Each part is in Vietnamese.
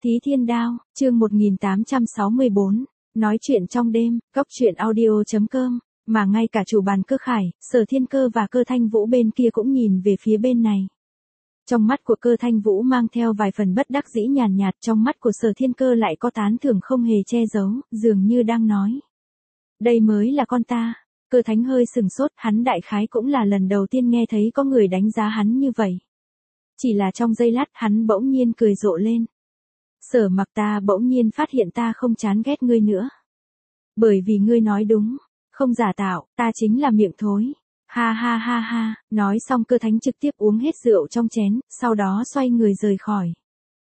Thí Thiên Đao, chương 1864, nói chuyện trong đêm, cốc truyện audio.com, mà ngay cả chủ bàn Cơ Khải, Sở Thiên Cơ và Cơ Thanh Vũ bên kia cũng nhìn về phía bên này. Trong mắt của Cơ Thanh Vũ mang theo vài phần bất đắc dĩ nhàn nhạt, trong mắt của Sở Thiên Cơ lại có tán thưởng không hề che giấu, dường như đang nói. Đây mới là con ta. Cơ Thánh hơi sừng sốt, hắn đại khái cũng là lần đầu tiên nghe thấy có người đánh giá hắn như vậy. Chỉ là trong giây lát hắn bỗng nhiên cười rộ lên. Sở Mặc, ta bỗng nhiên phát hiện ta không chán ghét ngươi nữa. Bởi vì ngươi nói đúng, không giả tạo, ta chính là miệng thối. Ha ha ha ha, nói xong Cơ Thánh trực tiếp uống hết rượu trong chén, sau đó xoay người rời khỏi.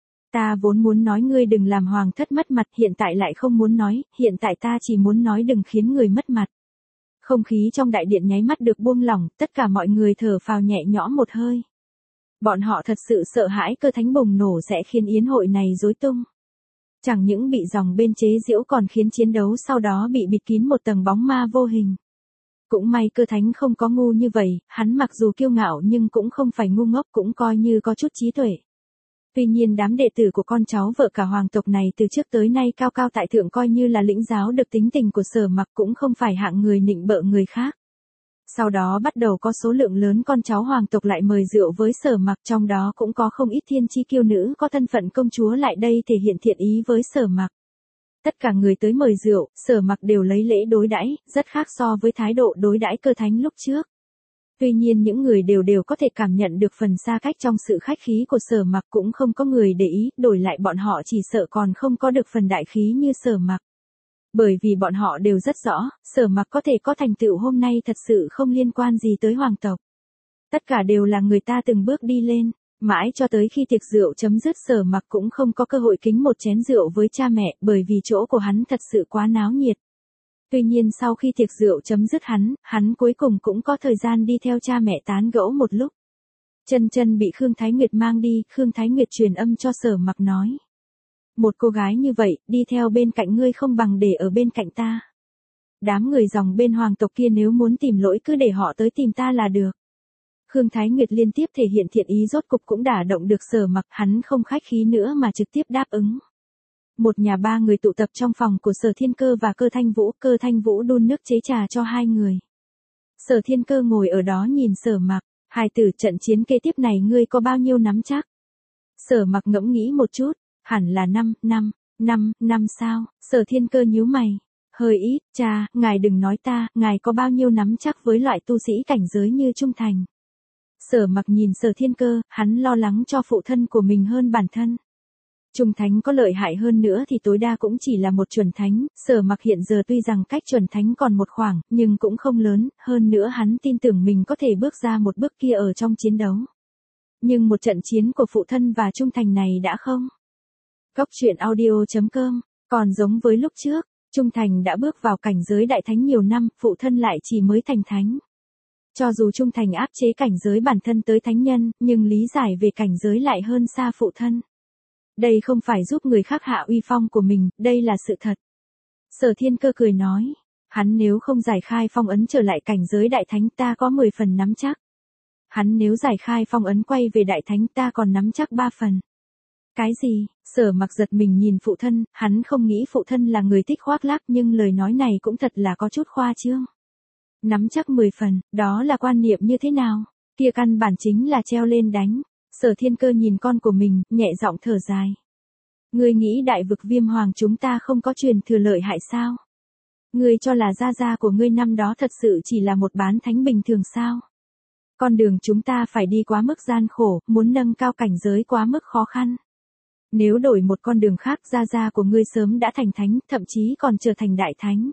Ta vốn muốn nói ngươi đừng làm hoàng thất mất mặt, hiện tại lại không muốn nói, hiện tại ta chỉ muốn nói đừng khiến người mất mặt. Không khí trong đại điện nháy mắt được buông lỏng, tất cả mọi người thở phào nhẹ nhõm một hơi. Bọn họ thật sự sợ hãi Cơ Thánh bùng nổ sẽ khiến yến hội này rối tung. Chẳng những bị dòng bên chế giễu còn khiến chiến đấu sau đó bị bịt kín một tầng bóng ma vô hình. Cũng may Cơ Thánh không có ngu như vậy, hắn mặc dù kiêu ngạo nhưng cũng không phải ngu ngốc, cũng coi như có chút trí tuệ. Tuy nhiên đám đệ tử của con cháu vợ cả hoàng tộc này từ trước tới nay cao cao tại thượng, coi như là lĩnh giáo được tính tình của Sở Mặc, cũng không phải hạng người nịnh bợ người khác. Sau đó bắt đầu có số lượng lớn con cháu hoàng tộc lại mời rượu với Sở Mặc, trong đó cũng có không ít thiên chi kiêu nữ có thân phận công chúa lại đây thể hiện thiện ý với Sở Mặc. Tất cả người tới mời rượu, Sở Mặc đều lấy lễ đối đãi, rất khác so với thái độ đối đãi Cơ Thánh lúc trước. Tuy nhiên những người đều có thể cảm nhận được phần xa cách trong sự khách khí của Sở Mặc, cũng không có người để ý, đổi lại bọn họ chỉ sợ còn không có được phần đại khí như Sở Mặc. Bởi vì bọn họ đều rất rõ, Sở Mặc có thể có thành tựu hôm nay thật sự không liên quan gì tới hoàng tộc. Tất cả đều là người ta từng bước đi lên, mãi cho tới khi tiệc rượu chấm dứt Sở Mặc cũng không có cơ hội kính một chén rượu với cha mẹ, bởi vì chỗ của hắn thật sự quá náo nhiệt. Tuy nhiên sau khi tiệc rượu chấm dứt hắn cuối cùng cũng có thời gian đi theo cha mẹ tán gẫu một lúc. Chân chân bị Khương Thái Nguyệt mang đi, Khương Thái Nguyệt truyền âm cho Sở Mặc nói. Một cô gái như vậy, đi theo bên cạnh ngươi không bằng để ở bên cạnh ta. Đám người dòng bên hoàng tộc kia nếu muốn tìm lỗi cứ để họ tới tìm ta là được. Khương Thái Nguyệt liên tiếp thể hiện thiện ý, rốt cục cũng đả động được Sở Mặc, hắn không khách khí nữa mà trực tiếp đáp ứng. Một nhà ba người tụ tập trong phòng của Sở Thiên Cơ và Cơ Thanh Vũ đun nước chế trà cho hai người. Sở Thiên Cơ ngồi ở đó nhìn Sở Mặc, hài tử, trận chiến kế tiếp này ngươi có bao nhiêu nắm chắc? Sở Mặc ngẫm nghĩ một chút, hẳn là 5 sao? Sở Thiên Cơ nhíu mày, hơi ít, cha, ngài đừng nói ta, ngài có bao nhiêu nắm chắc với loại tu sĩ cảnh giới như Trung Thành? Sở Mặc nhìn Sở Thiên Cơ, hắn lo lắng cho phụ thân của mình hơn bản thân. Trung thánh có lợi hại hơn nữa thì tối đa cũng chỉ là một chuẩn thánh, Sở Mặc hiện giờ tuy rằng cách chuẩn thánh còn một khoảng, nhưng cũng không lớn, hơn nữa hắn tin tưởng mình có thể bước ra một bước kia ở trong chiến đấu. Nhưng một trận chiến của phụ thân và Trung Thành này đã không. Cốc truyện audio.com, còn giống với lúc trước, Trung Thành đã bước vào cảnh giới đại thánh nhiều năm, phụ thân lại chỉ mới thành thánh. Cho dù Trung Thành áp chế cảnh giới bản thân tới thánh nhân, nhưng lý giải về cảnh giới lại hơn xa phụ thân. Đây không phải giúp người khác hạ uy phong của mình, đây là sự thật. Sở Thiên Cơ cười nói, hắn nếu không giải khai phong ấn trở lại cảnh giới đại thánh ta có 10 phần nắm chắc. Hắn nếu giải khai phong ấn quay về đại thánh ta còn nắm chắc 3 phần. Cái gì? Sở Mặc giật mình nhìn phụ thân, hắn không nghĩ phụ thân là người thích khoác lác, nhưng lời nói này cũng thật là có chút khoa trương. Nắm chắc 10 phần, đó là quan niệm như thế nào? Kia căn bản chính là treo lên đánh. Sở Thiên Cơ nhìn con của mình, nhẹ giọng thở dài. Ngươi nghĩ đại vực Viêm Hoàng chúng ta không có truyền thừa lợi hại sao? Ngươi cho là gia gia của ngươi năm đó thật sự chỉ là một bán thánh bình thường sao? Con đường chúng ta phải đi quá mức gian khổ, muốn nâng cao cảnh giới quá mức khó khăn. Nếu đổi một con đường khác, gia gia của ngươi sớm đã thành thánh, thậm chí còn trở thành đại thánh.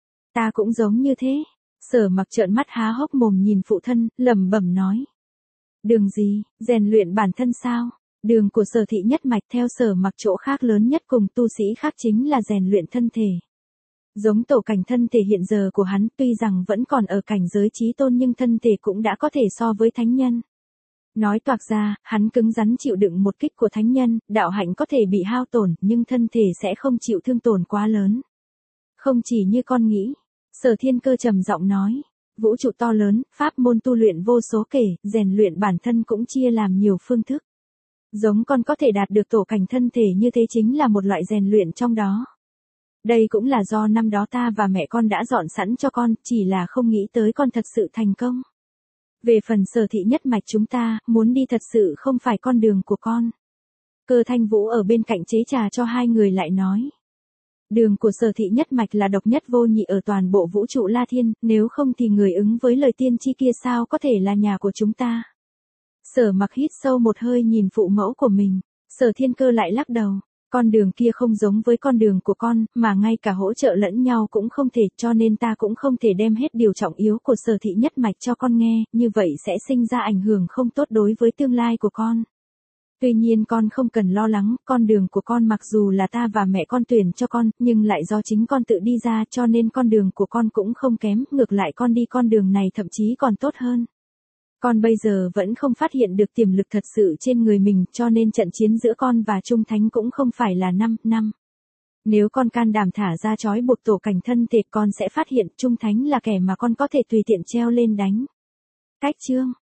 Ta cũng giống như thế. Sở Mặc trợn mắt há hốc mồm nhìn phụ thân, lẩm bẩm nói. Đường gì, rèn luyện bản thân sao? Đường của Sở thị nhất mạch theo Sở Mặc chỗ khác lớn nhất cùng tu sĩ khác chính là rèn luyện thân thể. Giống tổ cảnh thân thể hiện giờ của hắn tuy rằng vẫn còn ở cảnh giới chí tôn nhưng thân thể cũng đã có thể so với thánh nhân. Nói toạc ra, hắn cứng rắn chịu đựng một kích của thánh nhân, đạo hạnh có thể bị hao tổn nhưng thân thể sẽ không chịu thương tổn quá lớn. Không chỉ như con nghĩ. Sở Thiên Cơ trầm giọng nói. Vũ trụ to lớn, pháp môn tu luyện vô số kể, rèn luyện bản thân cũng chia làm nhiều phương thức. Giống con có thể đạt được tổ cảnh thân thể như thế chính là một loại rèn luyện trong đó. Đây cũng là do năm đó ta và mẹ con đã dọn sẵn cho con, chỉ là không nghĩ tới con thật sự thành công. Về phần Sở Thị nhất mạch chúng ta, muốn đi thật sự không phải con đường của con. Cơ Thanh Vũ ở bên cạnh chế trà cho hai người lại nói. Đường của Sở Thị nhất mạch là độc nhất vô nhị ở toàn bộ vũ trụ La Thiên, nếu không thì người ứng với lời tiên tri kia sao có thể là nhà của chúng ta. Sở Mặc hít sâu một hơi nhìn phụ mẫu của mình, Sở Thiên Cơ lại lắc đầu. Con đường kia không giống với con đường của con, mà ngay cả hỗ trợ lẫn nhau cũng không thể, cho nên ta cũng không thể đem hết điều trọng yếu của Sở Thị nhất mạch cho con nghe, như vậy sẽ sinh ra ảnh hưởng không tốt đối với tương lai của con. Tuy nhiên con không cần lo lắng, con đường của con mặc dù là ta và mẹ con tuyển cho con, nhưng lại do chính con tự đi ra, cho nên con đường của con cũng không kém, ngược lại con đi con đường này thậm chí còn tốt hơn. Con bây giờ vẫn không phát hiện được tiềm lực thật sự trên người mình, cho nên trận chiến giữa con và Trung Thánh cũng không phải là 5 năm. Nếu con can đảm thả ra trói buộc tổ cảnh thân thể, con sẽ phát hiện Trung Thánh là kẻ mà con có thể tùy tiện treo lên đánh. Cách chương